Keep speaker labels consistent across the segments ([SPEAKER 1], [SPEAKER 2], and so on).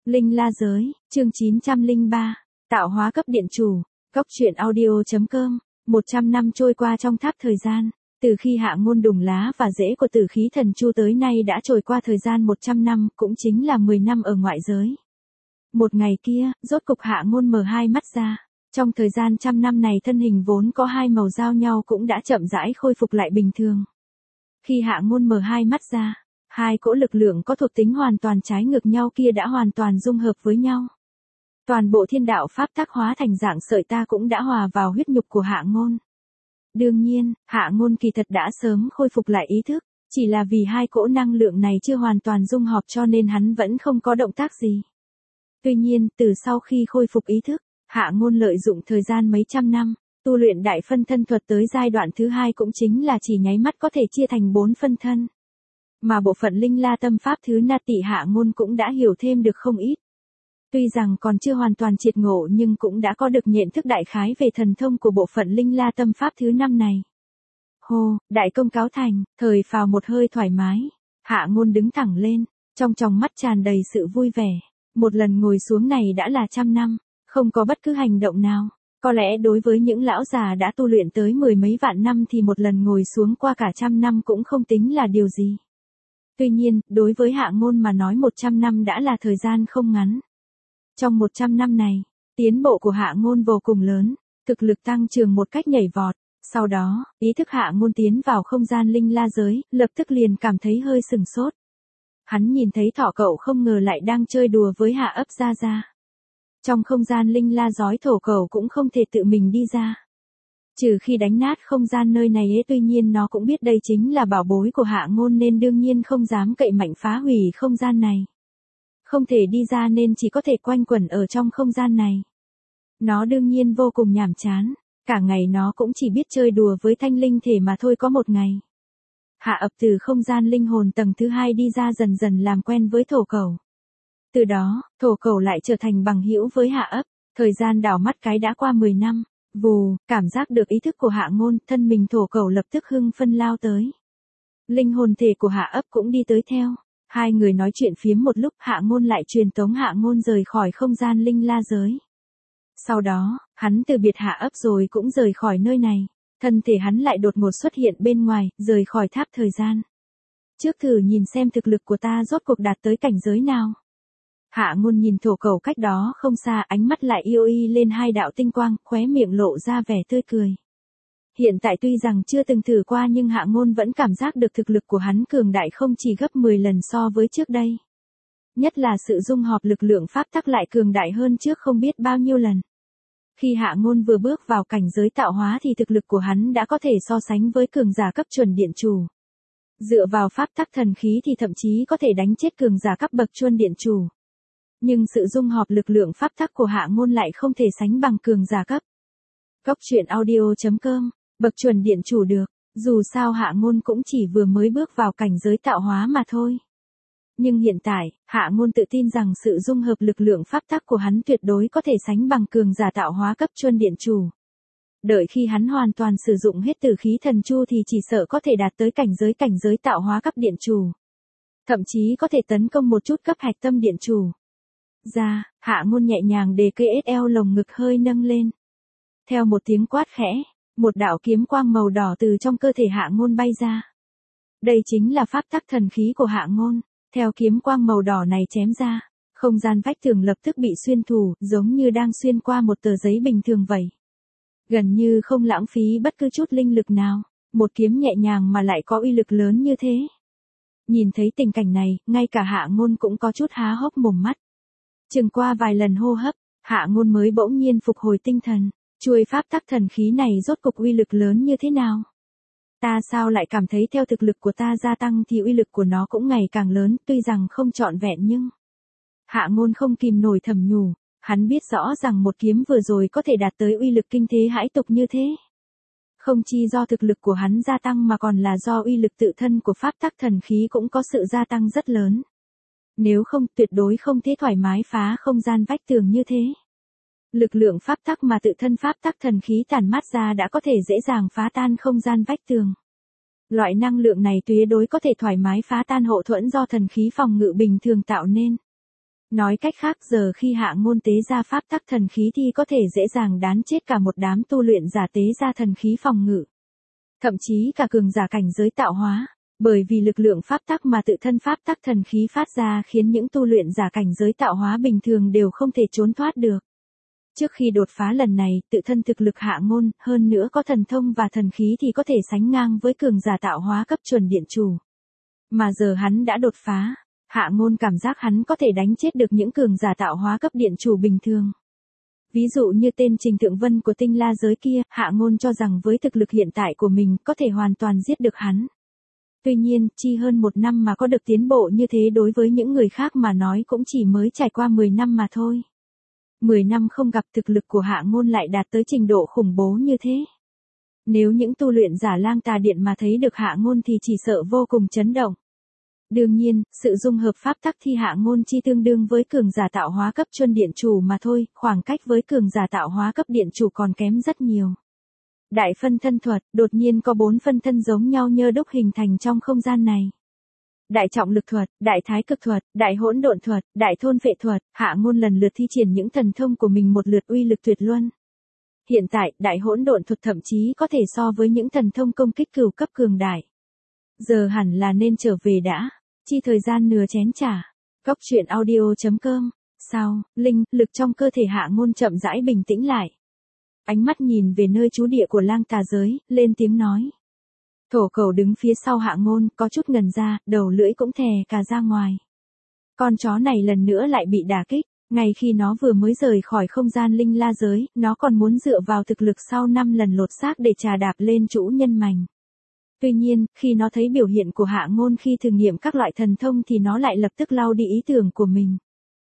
[SPEAKER 1] Linh La Giới, chương 903, tạo hóa cấp điện chủ, Cốc truyện audio.com, 100 năm trôi qua trong tháp thời gian, từ khi Hạ Ngôn đùng lá và rễ của Tử Khí Thần Chu tới nay đã trôi qua thời gian 100 năm, cũng chính là 10 năm ở ngoại giới. Một ngày kia, rốt cục Hạ Ngôn mở hai mắt ra, trong thời gian trăm năm này thân hình vốn có hai màu giao nhau cũng đã chậm rãi khôi phục lại bình thường. Khi Hạ Ngôn mở hai mắt ra, hai cỗ lực lượng có thuộc tính hoàn toàn trái ngược nhau kia đã hoàn toàn dung hợp với nhau. Toàn bộ thiên đạo pháp tắc hóa thành dạng sợi ta cũng đã hòa vào huyết nhục của Hạ Ngôn. Đương nhiên, Hạ Ngôn kỳ thật đã sớm khôi phục lại ý thức, chỉ là vì hai cỗ năng lượng này chưa hoàn toàn dung hợp cho nên hắn vẫn không có động tác gì. Tuy nhiên, từ sau khi khôi phục ý thức, Hạ Ngôn lợi dụng thời gian mấy trăm năm, tu luyện đại phân thân thuật tới giai đoạn thứ hai cũng chính là chỉ nháy mắt có thể chia thành 4 phân thân. Mà bộ phận linh la tâm pháp thứ na tị Hạ Ngôn cũng đã hiểu thêm được không ít. Tuy rằng còn chưa hoàn toàn triệt ngộ nhưng cũng đã có được nhận thức đại khái về thần thông của bộ phận linh la tâm pháp thứ 5 này. Hô, đại công cáo thành, thời phào một hơi thoải mái. Hạ Ngôn đứng thẳng lên, trong tròng mắt tràn đầy sự vui vẻ. Một lần ngồi xuống này đã là 100 năm, không có bất cứ hành động nào. Có lẽ đối với những lão già đã tu luyện tới 10 mấy vạn năm thì một lần ngồi xuống qua cả 100 năm cũng không tính là điều gì. Tuy nhiên, đối với Hạ Ngôn mà nói 100 năm đã là thời gian không ngắn. Trong 100 năm này, tiến bộ của Hạ Ngôn vô cùng lớn, thực lực tăng trưởng một cách nhảy vọt. Sau đó, ý thức Hạ Ngôn tiến vào không gian linh la giới, lập tức liền cảm thấy hơi sừng sốt. Hắn nhìn thấy thỏ cậu không ngờ lại đang chơi đùa với Hạ ấp ra ra. Trong không gian linh la giói thổ cậu cũng không thể tự mình đi ra. Trừ khi đánh nát không gian nơi này ấy, tuy nhiên nó cũng biết đây chính là bảo bối của Hạ Ngôn nên đương nhiên không dám cậy mạnh phá hủy không gian này. Không thể đi ra nên chỉ có thể quanh quẩn ở trong không gian này. Nó đương nhiên vô cùng nhàm chán, cả ngày nó cũng chỉ biết chơi đùa với thanh linh thể mà thôi. Có một ngày, Hạ ập từ không gian linh hồn tầng thứ 2 đi ra dần dần làm quen với thổ cẩu. Từ đó, thổ cẩu lại trở thành bằng hữu với Hạ ấp, thời gian đảo mắt cái đã qua 10 năm. Vù, cảm giác được ý thức của Hạ Ngôn, thân mình thổ cẩu lập tức hưng phân lao tới. Linh hồn thể của Hạ ấp cũng đi tới theo. Hai người nói chuyện phiếm một lúc, Hạ Ngôn lại truyền tống Hạ Ngôn rời khỏi không gian linh la giới. Sau đó, hắn từ biệt Hạ ấp rồi cũng rời khỏi nơi này. Thân thể hắn lại đột ngột xuất hiện bên ngoài, rời khỏi tháp thời gian. Trước thử nhìn xem thực lực của ta rốt cuộc đạt tới cảnh giới nào. Hạ Ngôn nhìn thổ cẩu cách đó không xa, ánh mắt lại yêu y lên hai đạo tinh quang, khóe miệng lộ ra vẻ tươi cười. Hiện tại tuy rằng chưa từng thử qua nhưng Hạ Ngôn vẫn cảm giác được thực lực của hắn cường đại không chỉ gấp 10 lần so với trước đây. Nhất là sự dung hợp lực lượng pháp tắc lại cường đại hơn trước không biết bao nhiêu lần. Khi Hạ Ngôn vừa bước vào cảnh giới tạo hóa thì thực lực của hắn đã có thể so sánh với cường giả cấp chuẩn điện chủ. Dựa vào pháp tắc thần khí thì thậm chí có thể đánh chết cường giả cấp bậc chuân điện chủ. Nhưng sự dung hợp lực lượng pháp tắc của Hạ Ngôn lại không thể sánh bằng cường giả cấp. Cốc truyện audio.com, bậc chuẩn điện chủ được, dù sao Hạ Ngôn cũng chỉ vừa mới bước vào cảnh giới tạo hóa mà thôi. Nhưng hiện tại, Hạ Ngôn tự tin rằng sự dung hợp lực lượng pháp tắc của hắn tuyệt đối có thể sánh bằng cường giả tạo hóa cấp chuân điện chủ. Đợi khi hắn hoàn toàn sử dụng hết Tử Khí Thần Chu thì chỉ sợ có thể đạt tới cảnh giới tạo hóa cấp điện chủ. Thậm chí có thể tấn công một chút cấp hạch tâm điện chủ. Hạ Ngôn nhẹ nhàng đề cây eo lồng ngực hơi nâng lên. Theo một tiếng quát khẽ, một đạo kiếm quang màu đỏ từ trong cơ thể Hạ Ngôn bay ra. Đây chính là pháp tắc thần khí của Hạ Ngôn. Theo kiếm quang màu đỏ này chém ra, không gian vách tường lập tức bị xuyên thủng, giống như đang xuyên qua một tờ giấy bình thường vậy. Gần như không lãng phí bất cứ chút linh lực nào, một kiếm nhẹ nhàng mà lại có uy lực lớn như thế. Nhìn thấy tình cảnh này, ngay cả Hạ Ngôn cũng có chút há hốc mồm mắt. Chừng qua vài lần hô hấp, Hạ Ngôn mới bỗng nhiên phục hồi tinh thần. Chuôi pháp tắc thần khí này rốt cục uy lực lớn như thế nào? Ta sao lại cảm thấy theo thực lực của ta gia tăng thì uy lực của nó cũng ngày càng lớn, tuy rằng không trọn vẹn nhưng... Hạ Ngôn không kìm nổi thầm nhủ, hắn biết rõ rằng một kiếm vừa rồi có thể đạt tới uy lực kinh thế hãi tục như thế. Không chỉ do thực lực của hắn gia tăng mà còn là do uy lực tự thân của pháp tắc thần khí cũng có sự gia tăng rất lớn. Nếu không tuyệt đối không thể thoải mái phá không gian vách tường như thế. Lực lượng pháp tắc mà tự thân pháp tắc thần khí tản mát ra đã có thể dễ dàng phá tan không gian vách tường. Loại năng lượng này tuyệt đối có thể thoải mái phá tan hộ thuẫn do thần khí phòng ngự bình thường tạo nên. Nói cách khác giờ khi Hạ Ngôn tế ra pháp tắc thần khí thì có thể dễ dàng đán chết cả một đám tu luyện giả tế ra thần khí phòng ngự. Thậm chí cả cường giả cảnh giới tạo hóa, bởi vì lực lượng pháp tắc mà tự thân pháp tắc thần khí phát ra khiến những tu luyện giả cảnh giới tạo hóa bình thường đều không thể trốn thoát được. Trước khi đột phá lần này, tự thân thực lực Hạ Ngôn, hơn nữa có thần thông và thần khí thì có thể sánh ngang với cường giả tạo hóa cấp chuẩn điện chủ. Mà giờ hắn đã đột phá, Hạ Ngôn cảm giác hắn có thể đánh chết được những cường giả tạo hóa cấp điện chủ bình thường. Ví dụ như tên Trình Thượng Vân của tinh la giới kia, Hạ Ngôn cho rằng với thực lực hiện tại của mình có thể hoàn toàn giết được hắn. Tuy nhiên, chi hơn 1 năm mà có được tiến bộ như thế đối với những người khác mà nói cũng chỉ mới trải qua 10 năm mà thôi. 10 năm không gặp thực lực của Hạ Ngôn lại đạt tới trình độ khủng bố như thế. Nếu những tu luyện giả Lang Tà Điện mà thấy được Hạ Ngôn thì chỉ sợ vô cùng chấn động. Đương nhiên, sự dung hợp pháp tắc thi Hạ Ngôn chi tương đương với cường giả tạo hóa cấp chuân điện chủ mà thôi, khoảng cách với cường giả tạo hóa cấp điện chủ còn kém rất nhiều. Đại phân thân thuật, đột nhiên có 4 phân thân giống nhau nhơ đúc hình thành trong không gian này. Đại trọng lực thuật, đại thái cực thuật, đại hỗn độn thuật, đại thôn vệ thuật, Hạ Ngôn lần lượt thi triển những thần thông của mình một lượt uy lực tuyệt luân. Hiện tại, đại hỗn độn thuật thậm chí có thể so với những thần thông công kích cửu cấp cường đại. Giờ hẳn là nên trở về đã, chi thời gian nửa chén trà. Góc truyện audio.com. Sau, linh lực trong cơ thể Hạ Ngôn chậm rãi bình tĩnh lại. Ánh mắt nhìn về nơi trú địa của Lang Tà giới, lên tiếng nói. Thổ Cẩu đứng phía sau Hạ Ngôn, có chút ngần ra, đầu lưỡi cũng thè cả ra ngoài. Con chó này lần nữa lại bị đả kích, ngay khi nó vừa mới rời khỏi không gian linh la giới, nó còn muốn dựa vào thực lực sau 5 lần lột xác để trà đạp lên chủ nhân mành. Tuy nhiên, khi nó thấy biểu hiện của Hạ Ngôn khi thử nghiệm các loại thần thông thì nó lại lập tức lau đi ý tưởng của mình.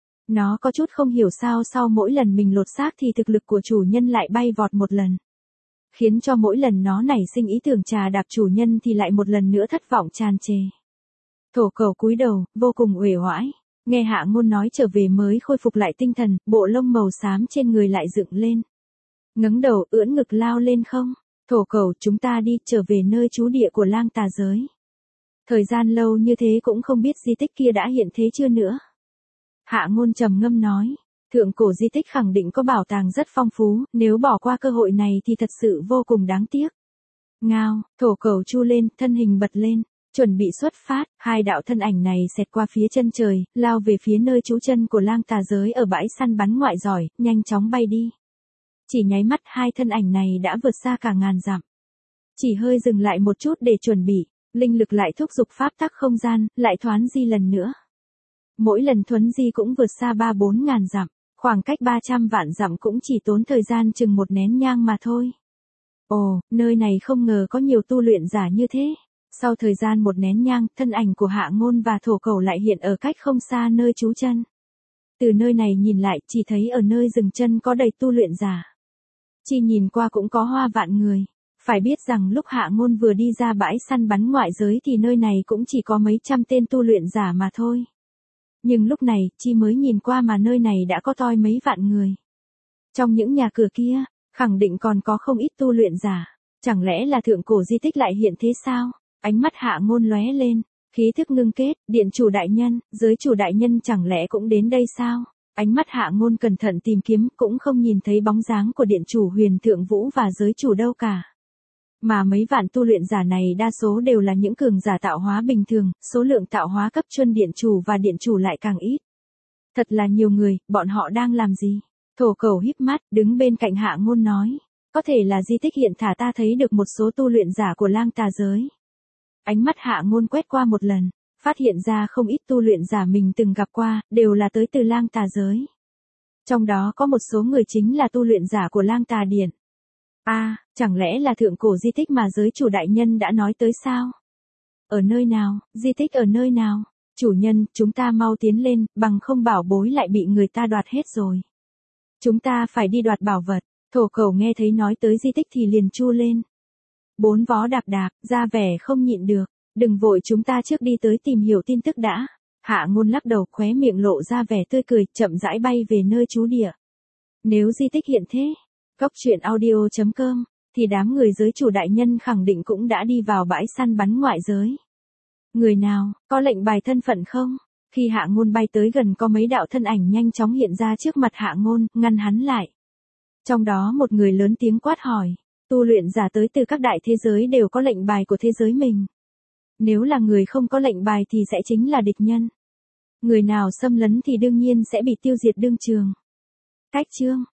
[SPEAKER 1] Nó có chút không hiểu sao sau mỗi lần mình lột xác thì thực lực của chủ nhân lại bay vọt một lần. Khiến cho mỗi lần nó nảy sinh ý tưởng trà đạp chủ nhân thì lại một lần nữa thất vọng tràn trề. Thổ Cẩu cúi đầu, vô cùng uể oải. Nghe Hạ Ngôn nói trở về mới khôi phục lại tinh thần, bộ lông màu xám trên người lại dựng lên. Ngẩng đầu ưỡn ngực lao lên không. Thổ Cẩu, chúng ta đi, trở về nơi trú địa của Lang Tà giới. Thời gian lâu như thế cũng không biết di tích kia đã hiện thế chưa nữa. Hạ Ngôn trầm ngâm nói, thượng cổ di tích khẳng định có bảo tàng rất phong phú, nếu bỏ qua cơ hội này thì thật sự vô cùng đáng tiếc. Ngao, Thổ Cẩu chu lên, thân hình bật lên, chuẩn bị xuất phát, hai đạo thân ảnh này xẹt qua phía chân trời, lao về phía nơi trú chân của Lang Tà giới ở bãi săn bắn ngoại giỏi, nhanh chóng bay đi. Chỉ nháy mắt hai thân ảnh này đã vượt xa cả ngàn dặm. Chỉ hơi dừng lại một chút để chuẩn bị, linh lực lại thúc giục pháp tắc không gian, lại thoán di lần nữa. Mỗi lần thuấn di cũng vượt xa 3-4 ngàn dặm, khoảng cách 300 vạn dặm cũng chỉ tốn thời gian chừng một nén nhang mà thôi. Ồ, nơi này không ngờ có nhiều tu luyện giả như thế. Sau thời gian một nén nhang, thân ảnh của Hạ Ngôn và Thổ Cẩu lại hiện ở cách không xa nơi trú chân. Từ nơi này nhìn lại, chỉ thấy ở nơi dừng chân có đầy tu luyện giả. Chỉ nhìn qua cũng có hoa vạn người. Phải biết rằng lúc Hạ Ngôn vừa đi ra bãi săn bắn ngoại giới thì nơi này cũng chỉ có mấy trăm tên tu luyện giả mà thôi. Nhưng lúc này, Chi mới nhìn qua mà nơi này đã có toi mấy vạn người. Trong những nhà cửa kia, khẳng định còn có không ít tu luyện giả. Chẳng lẽ là thượng cổ di tích lại hiện thế sao? Ánh mắt Hạ Ngôn lóe lên, khí thức ngưng kết, điện chủ đại nhân, giới chủ đại nhân chẳng lẽ cũng đến đây sao? Ánh mắt Hạ Ngôn cẩn thận tìm kiếm, cũng không nhìn thấy bóng dáng của điện chủ Huyền Thượng Vũ và giới chủ đâu cả. Mà mấy vạn tu luyện giả này đa số đều là những cường giả tạo hóa bình thường, số lượng tạo hóa cấp chuân điện chủ và điện chủ lại càng ít. Thật là nhiều người, bọn họ đang làm gì? Thổ Cẩu híp mắt, đứng bên cạnh Hạ Ngôn nói. Có thể là di tích hiện thả ta thấy được một số tu luyện giả của Lang Tà giới. Ánh mắt Hạ Ngôn quét qua một lần, phát hiện ra không ít tu luyện giả mình từng gặp qua, đều là tới từ Lang Tà giới. Trong đó có một số người chính là tu luyện giả của Lang Tà Điện. Chẳng lẽ là thượng cổ di tích mà giới chủ đại nhân đã nói tới sao? Ở nơi nào, di tích ở nơi nào? Chủ nhân, chúng ta mau tiến lên, bằng không bảo bối lại bị người ta đoạt hết rồi. Chúng ta phải đi đoạt bảo vật. Thổ Cẩu nghe thấy nói tới di tích thì liền chu lên. 4 vó đạp đạp, ra vẻ không nhịn được. Đừng vội, chúng ta trước đi tới tìm hiểu tin tức đã. Hạ Ngôn lắc đầu, khóe miệng lộ ra vẻ tươi cười, chậm rãi bay về nơi trú địa. Nếu di tích hiện thế, góc truyện audio.com, thì đám người giới chủ đại nhân khẳng định cũng đã đi vào bãi săn bắn ngoại giới. Người nào, có lệnh bài thân phận không? Khi Hạ Ngôn bay tới gần có mấy đạo thân ảnh nhanh chóng hiện ra trước mặt Hạ Ngôn, ngăn hắn lại. Trong đó một người lớn tiếng quát hỏi, tu luyện giả tới từ các đại thế giới đều có lệnh bài của thế giới mình. Nếu là người không có lệnh bài thì sẽ chính là địch nhân. Người nào xâm lấn thì đương nhiên sẽ bị tiêu diệt đương trường. Cách chương